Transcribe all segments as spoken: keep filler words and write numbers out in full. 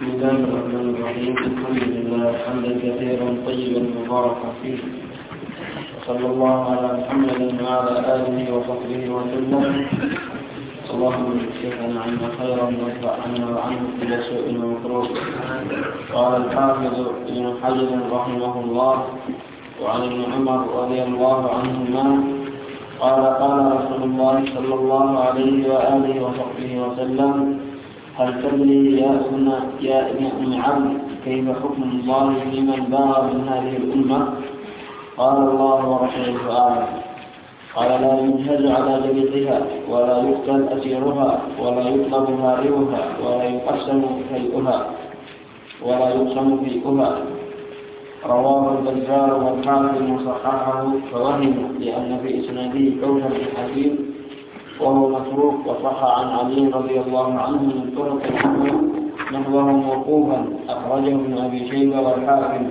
بسم الله الرحمن الرحيم. الحمد لله حمدا كثيرا طيبا مباركا فيه، وصلى الله على محمد وعلى آله وصحبه وسلم. اللهم اجعلنا عنا خيرا وارفع عنا وعنه كل سوء ومكروه. قال الحافظ ابن حجر رحمه الله: وعن ابن عمر رضي الله عنهما قال قال رسول الله صلى الله عليه وآله وصحبه وسلم: هل تدري يا ابن يا ابن أم عبد كيف حكم الله لمن بار من هذه الأمة؟ قال: الله ورسوله أعلم. قال: لا ينهز على جلدها، ولا يقتل أسيرها، ولا يطلب هاربها، ولا يقسم فيئها ولا يقسم فيئها. رواه البزار والحاكم وصححه، فوهم لأن في إسناده كوثر بن حكيم وهو متروك، وصح عن علي رضي الله عنه من طرق نحوه موقوفا، أخرجه ابن أبي شيبة والحاكم.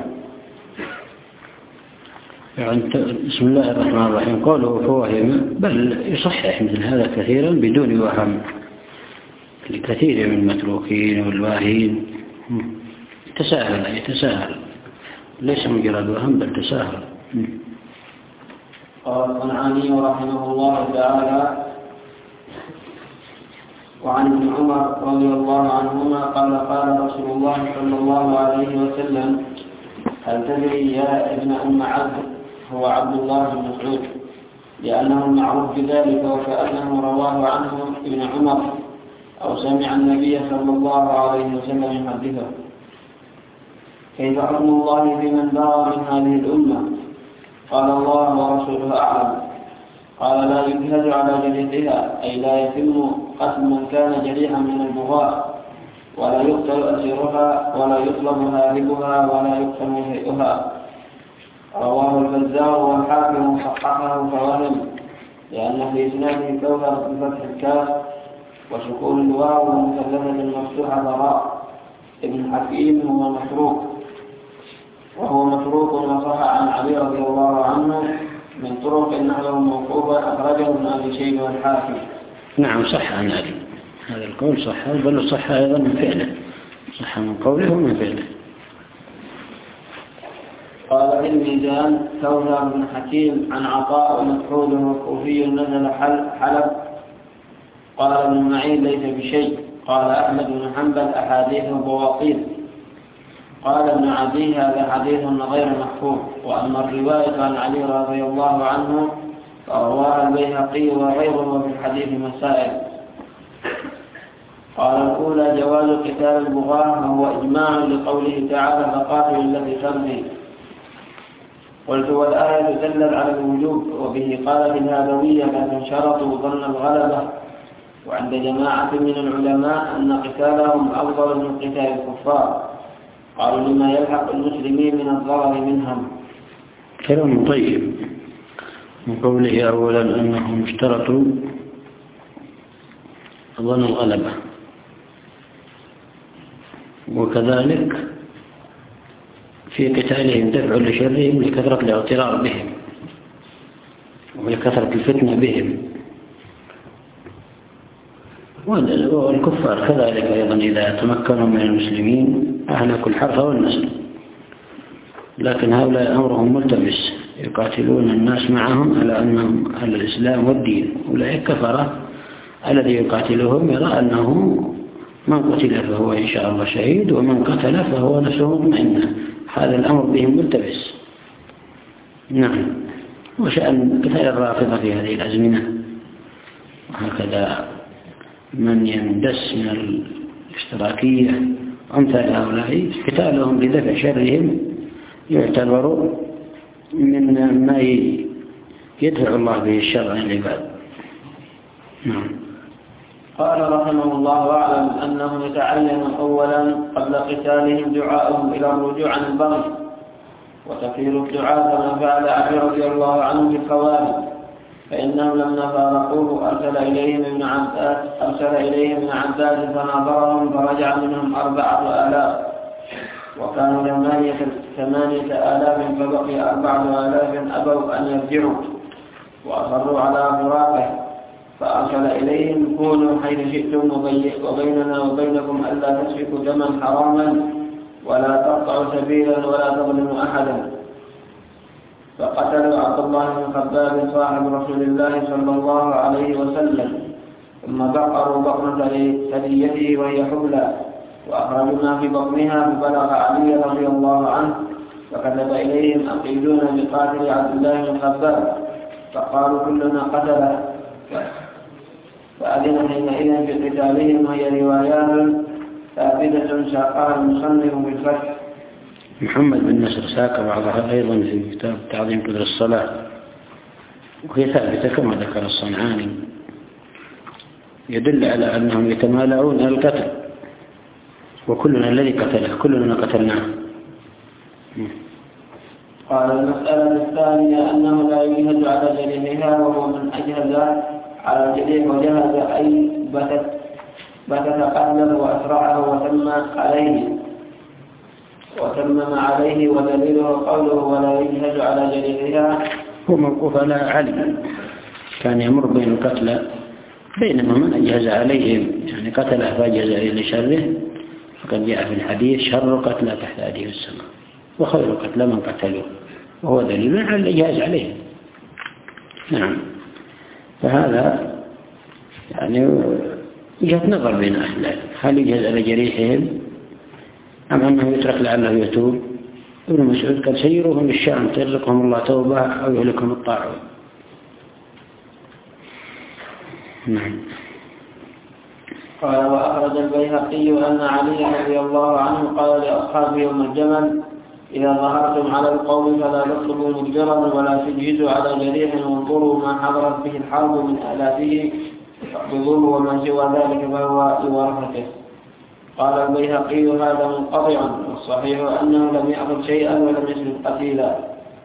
يعني بسم الله الرحمن الرحيم. قوله فوهم، بل يصحح مثل هذا كثيرا بدون وهم لكثير من المتروكين والواهين. تساهل يتساهل ليس مجرد وهم بل تساهل. قال الصنعاني رحمه الله تعالى: وعن ابن عمر رضي الله عنهما قال قال رسول الله صلى الله عليه وسلم: هل تدري يا ابن أم عبد؟ هو عبد الله بن مسعود، لأنه المعروف بذلك، وكأنه رواه عنه ابن عمر أو سمع النبي صلى الله عليه وسلم يحدثه. كيف حكم الله في من بار من هذه الأمة؟ قال: الله ورسوله أعلم. قال: لا ينهز على جريحها، أي لا يتم قتل من كان جريحا من البغاة، ولا يقتل أسيرها، ولا يطلب هاربها، ولا يقسم شيئها. رواه البزار والحاكم وصححه، فوهم لأن في إسناده كوثر بفتح الكاف وسكون الواو ومثلثة مفتوحة راء. ابن حكيم هو متروك وهو متروك وصح عن علي رضي الله عنه من طرق نحوه موقوفا، أخرجه ابن أبي شيبة والحاكم. نعم، صح عن علي هذا القول، صح، بل صح أيضا من فعله، صح من قوله ومن فعله. قال في الميزان: كوثر بن حكيم عن عطاء ومسعود وكوفي نزل حلب. قال ابن معين: ليس بشيء. قال أحمد بن حنبل: أحاديث بواطيل. قال ابن عدي: هذا حديث غير محفوظ. وأما الرواية عن علي رضي الله عنه فرواها البيهقي وغيره في الحديث مسائل. قال: الأولى جواز قتال البغاة، وهو إجماع لقوله تعالى: فقاتل التي تبغي. قلت: والآية دلت على الوجوب، وبه قالت الهادوية، لكن شرطوا ظن الغلبة، وعند جماعة من العلماء أن قتالهم أفضل من قتال الكفار، قالوا لما يلحق المسلمين من الضرر منهم. كلام طيب. من قوله أولا أنهم اشترطوا ظن الغلبة، وكذلك في قتالهم دفع لشرهم لكثرة الاغترار بهم ولكثرة الفتنة بهم، والكفار كذلك أيضا إذا تمكنوا من المسلمين أهلكوا الحرث والنسل. لكن هؤلاء أمرهم ملتبس، يقاتلون الناس معهم على أنهم على الإسلام والدين. أولئك كفرة الذي يقاتلهم يرى أنه من قتل فهو إن شاء الله شهيد، ومن قتل فهو نفسه مطمئنة. هذا الأمر بهم ملتبس. نعم. وشأن قتال الرافضة في هذه الأزمنة، وهكذا من يندس من الاشتراكية أمثال هؤلاء، قتالهم لدفع شرهم يعتبر من ما يدفع الله به الشر عن العباد. نعم. قال رحمه الله أعلم أنه يتعين أولا قبل قتالهم دعاءهم إلى الرجوع عن البغي، وتكفير الدعاء كما فعل علي رضي الله عنه بالخوارج، فإنهم لما فارقوه أرسل إليهم ابن عباس أرسل إليهم ابن عباس فناظرهم فرجع منهم أربعة آلاف، وكانوا ثمانية ثمانية آلاف فبقي أربعة آلاف أبوا أن يرجعوا وأصروا على فراقه، فأرسل إليهم كونوا حيث شئتم وبيننا وبينكم ألا تسفكوا دما حراما ولا تقطعوا سبيلا ولا تظلموا أحدا. فقتلوا عبد الله بن خباب صاحب رسول الله صلى الله عليه وسلم، ثم بقروا بطنة ثديته وهي حبلى، وأخرجوا ما في بطنها فبلغ علي رضي الله عنه، فكتب إليهم أقيدون بقاتل عبد الله بن خباب، فقالوا كلنا قتله، فأذن حينئذ في قتالهم، وهي روايات ثابتة ساقها المصنف بالفتح. محمد بن نصر ساق بعضها أيضا في كتاب تعظيم قدر الصلاة، وهي ثابتة كما ذكر الصنعاني، يدل على أنهم يتمالعون القتل، وكلنا الذي قتله كلنا قتلناه. قال المسألة الثانية أنه لا يجهز على جريحها، وهو من أجهز على الجريح وجهز أي بتت بتت قتله وأسرعه وتم عليه وتمم عليه، ودليله قوله ولا يجهز على جريحها هو موقوف على علي، كان يمر بين القتلى، بينما من أجهز عليهم يعني قتله فأجهز عليه لشره، فقد جاء في الحديث شر قتلى تحت أيديه السماء وخير قتلى من قتلوه، وهو دليل على الإجهاز عليهم. نعم، فهذا يعني جهة نظر بين أهل العلم، هل يجهز على جريحهم أم أنه يترك لعله يتوب؟ ابن مسعود قال سيروهم للشام ترزقهم الله توبة أو يهلكهم الطاعون. نعم. قال وأخرج البيهقي أن علي رضي الله عنه قال لأصحابه يوم الجمل إذا ظهرتم على القوم فلا تطلبوا مجبرا ولا تجهزوا على جريح، وانظروا ما حضرت به الحرب من آلافه فاقبضوه، وما سوى ذلك فهو لورثته. قال البيهقي هذا منقطع، والصحيح أنه لم يأخذ شيئا ولم يسلب قتيلا.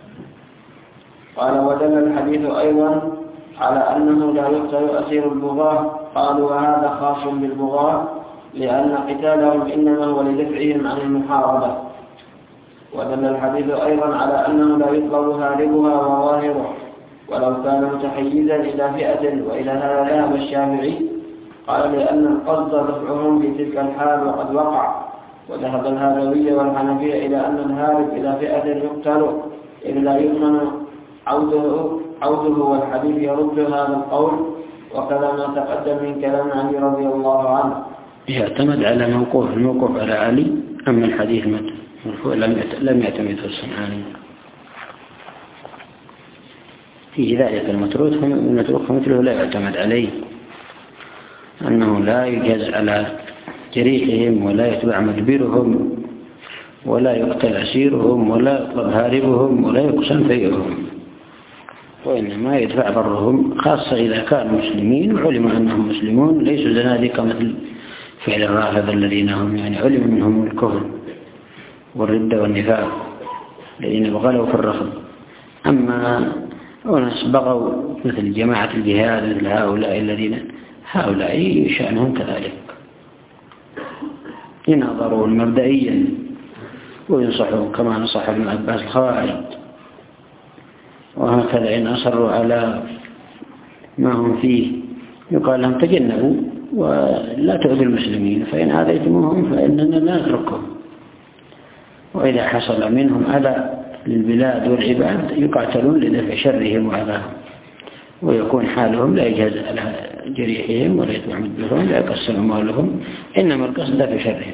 قال ودل الحديث أيضا على أنه لا يقتل أسير البغاة. قالوا وهذا خاص بالبغاة لأن قتالهم إنما هو لدفعهم عن المحاربة. ودل الحديث أيضا على أنه لا يطلب هاربها وظاهره ولو كان متحيزا إلى فئة، وإلى هذا ذهب الشافعي، قال لأن القصد دفعهم في تلك الحال وقد وقع. وذهب الهروية والحنفية إلى أن الهارب إلى فئة يقتل إذ لا يؤمن عوده, عوده والحديث يرد هذا القول، وكذا ما تقدم من كلام علي رضي الله عنه. يعتمد على موقوف الموقوف على علي، أما الحديث مرفوع لم يعتمد الصنعاني في ذلك. المتروك المتروك مثله لا يعتمد عليه، أنه لا يجهز على جريحهم ولا يتبع مدبرهم ولا يقتل أسيرهم ولا يطلب هاربهم ولا يقسم فيهم، وإنما يدفع برهم، خاصة إذا كانوا مسلمين وعلم أنهم مسلمون ليسوا زنادقة مثل فعل الرافضة الذين هم يعني علم منهم الكفر والردة والنفاق الذين بغلوا في الرفض. أما أناس بغوا مثل جماعة الجهاد مثل هؤلاء الذين هؤلاء شأنهم كذلك، يناظروا مبدئيا وينصحوا كما نصح ابن عباس الخوارج، وهكذا إن أصروا على ما هم فيه يقال لهم تجنبوا ولا تعودوا المسلمين، فإن آذيتموهم فإننا لا نتركهم، وإذا حصل منهم أذى للبلاد والعباد يقاتلون لدفع شرهم وأذاهم، ويكون حالهم لا يجهز على جريحهم ولا يتبع مدبرهم لا يقسم أموالهم، إنما القصد في شرهم.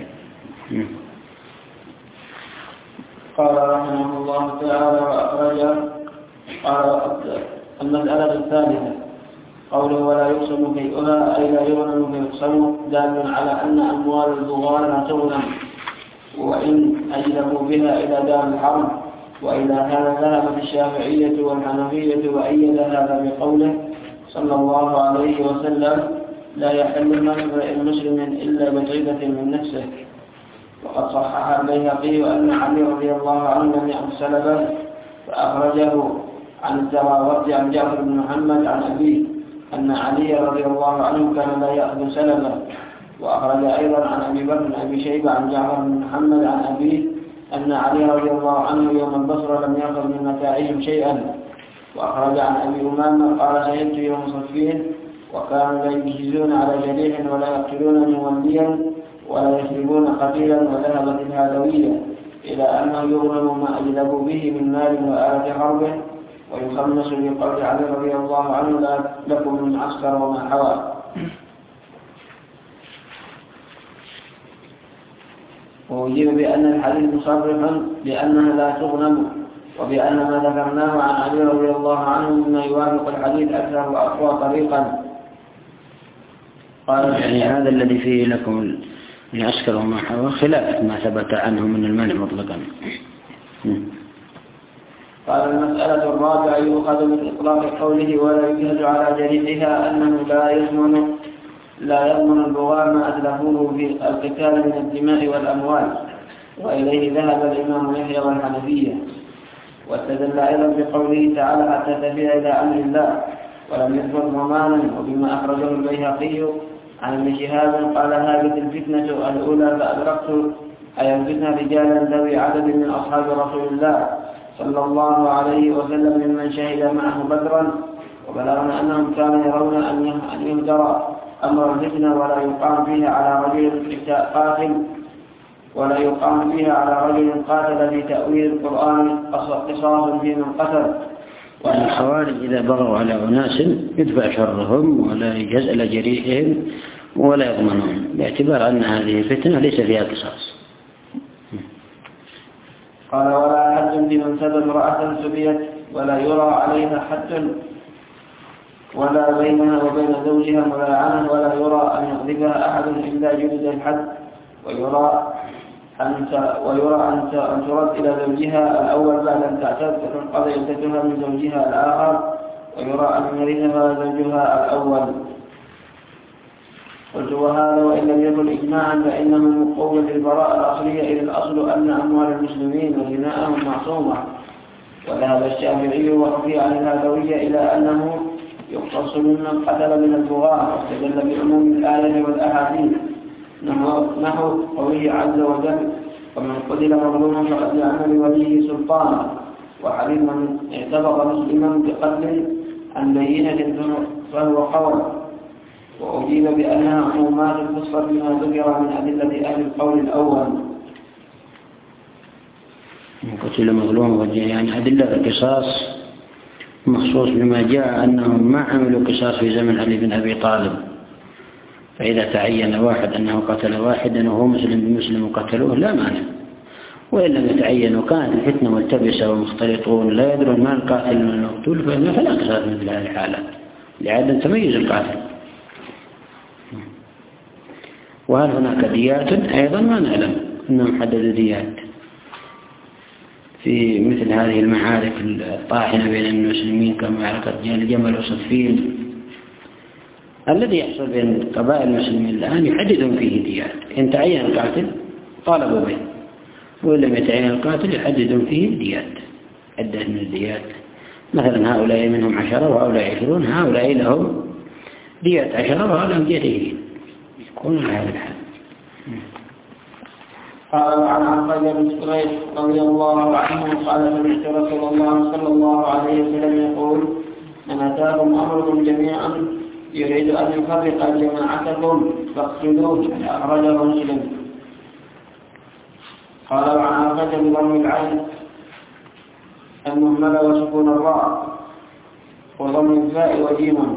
قال رحمه الله تعالى وأخرج قال المسألة الثالثة قوله ولا يقسم فيئها أي لا يغنم فيقسم، دال على أن أموال البغاة لا تغنم وإن أجلبوا بها إلى دار الحرب. وإلى هذا ذهبت الشافعية والحنفية، وأيد هذا بقوله صلى الله عليه وسلم لا يحل امرئ مسلم إلا بطيبة من نفسه. وقد صحح البيهقي أن علي رضي الله عنه لم يأخذ سلبا، فأخرجه عن الزراوردي عن جعفر بن محمد عن أبيه أن علي رضي الله عنه كان لا يأخذ سلبا. وأخرج أيضا عن أبي بكر بن أبي شيبة عن جعفر بن محمد عن أبيه أن علي رضي الله عنه يوم البصرة لم يأخذ من متاعهم شيئا. وأخرج عن أبي أمامة قال شهدت يوم صفين وكانوا لا يجهزون على جريح ولا يقتلون موليا ولا يسلبون قتيلا، وذهبت الهادوية إلى أنه يغنم ما أجلبوا به من مال وآلة حربه، ويخمس بقول علي رضي الله عنه لا لكم من عسكر وما حوى. وأجيب بأن الحديث مصرفا بأنها لا تغنم، وبأن ما ذكرناه عن علي رضي الله عنه مما يوافق الحديث أكثر وأقوى طريقا. قال يعني هذا الذي فيه لكم من عسكر وما حوى خلاف ما ثبت عنه من المنع مطلقا. قال المسألة الرابعة يؤخذ من إطلاق قوله ولا يجهز على جريحها أنه لا يضمن لا يضمن البغاة ما أتلفوه في القتال من الدماء والأموال، وإليه ذهب الإمام يحيى والحنفية. واستدل أيضا بقوله تعالى حتى تفيء إلى أمر الله، ولم يذكر ضمانا. وبما أخرجه البيهقي عن ابن شهاب قال هذه الفتنة الأولى فأدركت أي الفتنة رجالا ذوي عدد من أصحاب رسول الله صلى الله عليه وسلم ممن شهد معه بدرا، وبلغنا أنهم كانوا يرون أن يهدر أمر الفتنة ولا يقام فيها على رجل قاتل ولا يقام فيها على رجل قاتل في تأويل القرآن قصاص في من قتل. وأن الخوارج إذا بغوا على أناس يدفع شرهم ولا يجهز إلى جريحهم ولا يضمنون، باعتبار أن هذه الفتنة ليس فيها قصاص. قال ولا حد لمن سبى امرأة سبيت ولا يرى عليها حد ولا بينها وبين زوجها ملاعنة ولا يرى أن يغضبها أحد إلا جلد الحد، ويرى أن ويرى أن ترد إلى زوجها الأول بعد أن تعتد وتنقضي عدتها من زوجها الآخر، ويرى أن يرثها زوجها الأول. قلت وهذا وإن لم يكن إجماعا فإنه من قوة البراءة الأصلية، إذ الأصل أن أموال المسلمين ودماءهم معصومة. وذهب الشافعي وحكي عن الهادوية إلى أنه يقتص ممن قتل من البغاة، واستدل بعموم الآية والأحاديث نحو قوله عز وجل ومن قتل مظلوما فقد جعلنا لوليه سلطانا، وحديث من اعتبر مسلما بقتل عن بينة فهو قول. وأجيب بأنها عمومات القصة بما ذكر من أدلة أهل القول الأول. قتل مظلوم يعني أدلة القصاص مخصوص بما جاء أنهم ما عملوا قصاص في زمن علي بن أبي طالب، فإذا تعين واحد أنه قتل واحدا وهو مسلم بمسلم وقتلوه لا مانع، وإن لم يتعين وكانت الفتنة ملتبسة ومختلطون لا يدرون ما القاتل من المقتول فلا قصاص مثل هذه الحالات لعدم تميز القاتل. وهل هناك ديات أيضا ما نعلم أنهم حددوا ديات في مثل هذه المعارك الطاحنة بين المسلمين كمعركة الجمل وصفين. الذي يحصل بين قبائل المسلمين الآن يحددون فيه ديات، إن تعين القاتل طالبوا به، وإن لم يتعين القاتل يحددون فيه ديات، عدة من الديات. مثلا هؤلاء منهم عشرة وهؤلاء عشرون، هؤلاء لهم ديات عشرة وهؤلاء ديات عشرين، يكون على هذا الحال. قال عن عقيل بن سريج رضي الله عنه قال سمعت رسول الله صلى الله عليه وسلم يقول من أتاكم أمركم جميعا يريد أن يفرق جماعتكم فاقتلوه، أخرجه مسلم. قال عن عقيل بضم العين المهملة وسكون الراء وضم الفاء وجيما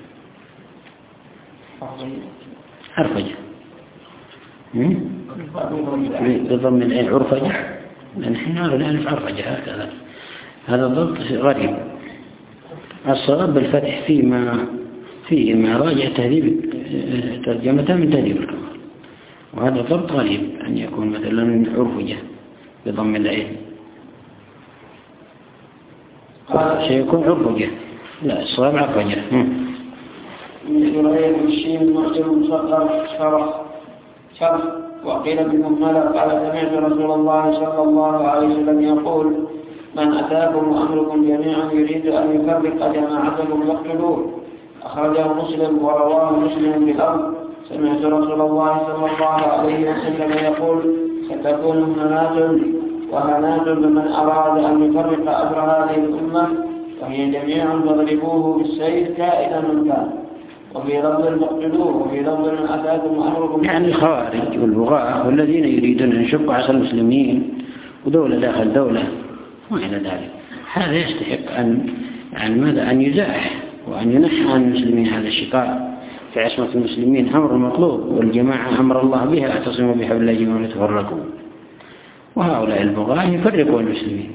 عرفجة بضم العين عرفجة، نحن نعرف عرفجة هكذا. هذا الضبط غريب. الصواب بالفتح فيما فيه ما راجع تهذيب ترجمتها من تهذيب الكمال، وهذا ضبط غريب أن يكون مثلا عرفجة بضم العين، سيكون عرفجة. لا الصواب عرفجة. من شريح الشين معجم مصغر شرح شرح وقيل بمهملة. قال سمعت رسول الله صلى الله عليه وسلم يقول من أتاكم وأمركم جميعا يريد أن يفرق جماعتكم فاقتلوه، أخرجه مسلم. ورواه مسلم بالأرض سمعت رسول الله صلى الله عليه وسلم يقول ستكون هنات وهنات لمن أراد أن يفرق أمر هذه الأمة وهي جميعا فاضربوه بالسيف كائنا من كان. وفي لفظ المقتلوه وفي لفظ من أتاكم أمركم. يعني الخوارج والبغاة والذين يريدون أن يشقوا عصا المسلمين ودولة داخل دولة وإلى ذلك، هذا يستحق أن يعني ماذا أن يزاح وأن ينحى عن المسلمين هذا الشقاق في عصمة المسلمين أمر مطلوب، والجماعة أمر الله بها اعتصموا بحبل الله جميعا ولا تفرقوا، وهؤلاء البغاة يفرقوا المسلمين.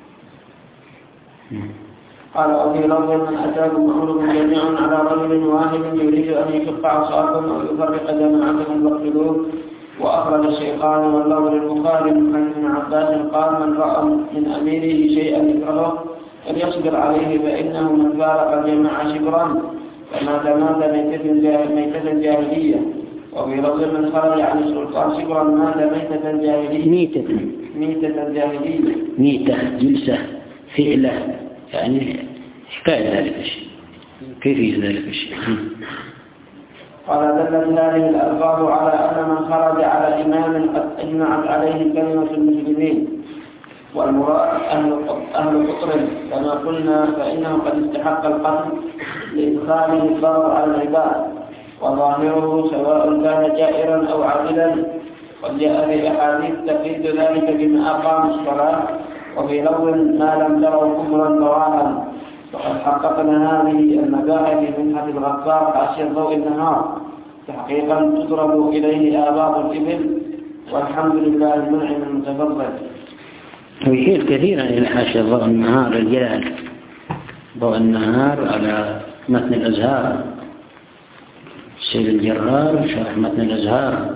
قال وفي لفظ من أتاكم أمركم جميعا على رجل واحد يريد أن يشق عصاكم أو يفرق جماعتكم فاقتلوه. وأخرج الشيخان واللفظ للبخاري من حديث ابن عباس قال من رأى من أميره شيئا يكرهه فليصبر عليه فإنه من فارق الجماعة شبرا فمات مات ميتة جاهلية. وفي لفظ من خرج عن السلطان شبرا مات ميتة جاهلية. ميتة ميتة جاهلية ميتة جلسة فعلة يعني حكاية ذلك الشيء، كيف ذلك الشيء. قال دلت هذه الألفاظ على أن من خرج على إمام قد أجمعت عليه كلمة المسلمين، والمراد أهل قطر كما قلنا، فإنه قد استحق القتل لإدخاله الضرر على العباد، وظاهره سواء كان جائرا أو عادلا. قد جاء في أحاديث تقييد ذلك بما أقام الصلاة. وفي لفظ ما لم تروا كفرا بواحا. فقد حققنا هذه المباحث في منحة الغفار حاشية ضوء النهار تحقيقا تضرب إليه آباط الإبل، والحمد لله المنعم المتفضل. ويشير كثيرا إلى حاشية ضوء النهار الجلال، ضوء النهار على متن الأزهار، السيد الجرار شرح متن الأزهار،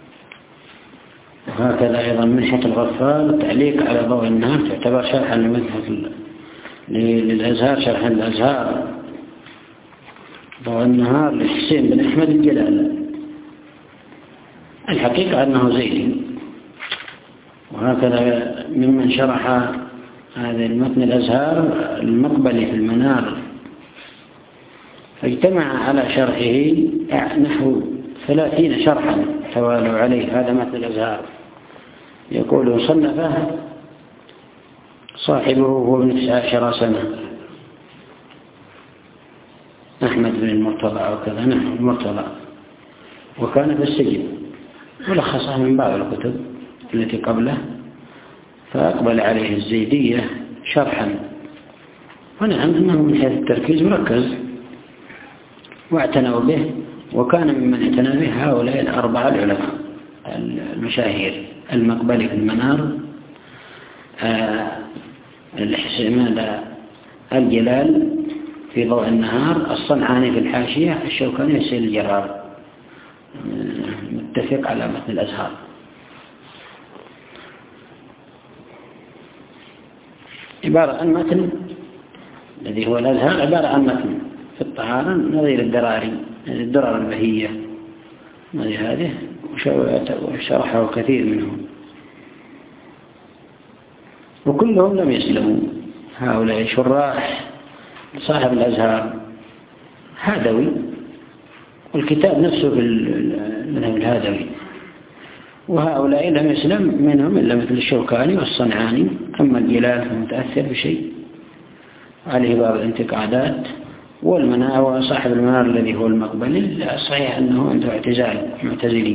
وهكذا أيضا منحة الغفار تعليق على ضوء النهار تعتبر شرحا لمنحة للأزهار، شرحا للأزهار. ضوء النهار لحسين بن أحمد الجلال، الحقيقة أنه زيدي، وهكذا ممن شرح هذا المتن الأزهار المقبلي في المنار، فاجتمع على شرحه نحو ثلاثين شرحا توالوا عليه. هذا متن الأزهار يقول صنفه صاحبه هو ابن تسعة عشر سنة، أحمد بن المرتضى وكذا، نحن المرتضى، وكان في السجن، ولخصه من بعض الكتب التي قبله، فأقبل عليه الزيدية شرحا. ونعم أنه من حيث التركيز مركز واعتنوا به، وكان ممن اعتنى به هؤلاء الأربعة العلماء المشاهير: المقبلي في المنار، آه الحسين الجلال في ضوء النهار، الصنعاني في الحاشية، الشوكاني السيد الجرار، متفق على متن الأزهار. عبارة عن متن الذي هو الأزهار، عبارة عن متن في الطهارة نظير الدراري، الدرر البهية هذه، وشرحه كثير منهم، وكلهم لم يسلموا. هؤلاء شراح صاحب الأزهار هادوي، والكتاب نفسه في المذهب الهادوي، وهؤلاء لم يسلم منهم إلا مثل الشوكاني والصنعاني. أما الجلال فمتأثر بشيء عليه بعض الانتقادات، والمنار وصاحب المنار الذي هو المقبلي صحيح أنه عنده اعتزال معتزلي.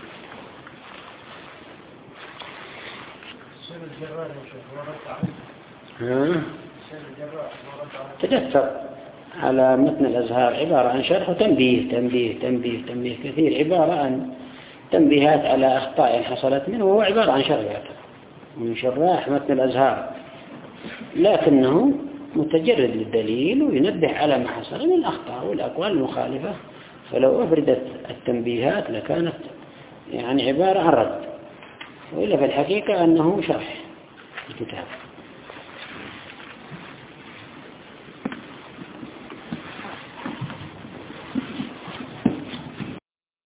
تدفق على متن الأزهار، عبارة عن شرح وتنبيه تنبيه تنبيه تنبيه كثير، عبارة عن تنبيهات على أخطاء حصلت منه، وهو عبارة عن شرح من شراح متن الأزهار، لكنه متجرد للدليل وينبه على ما حصل من الأخطاء والأقوال المخالفة. فلو أفردت التنبيهات لكانت يعني عبارة عن رد، وإلا في الحقيقة أنه شرح الكتاب.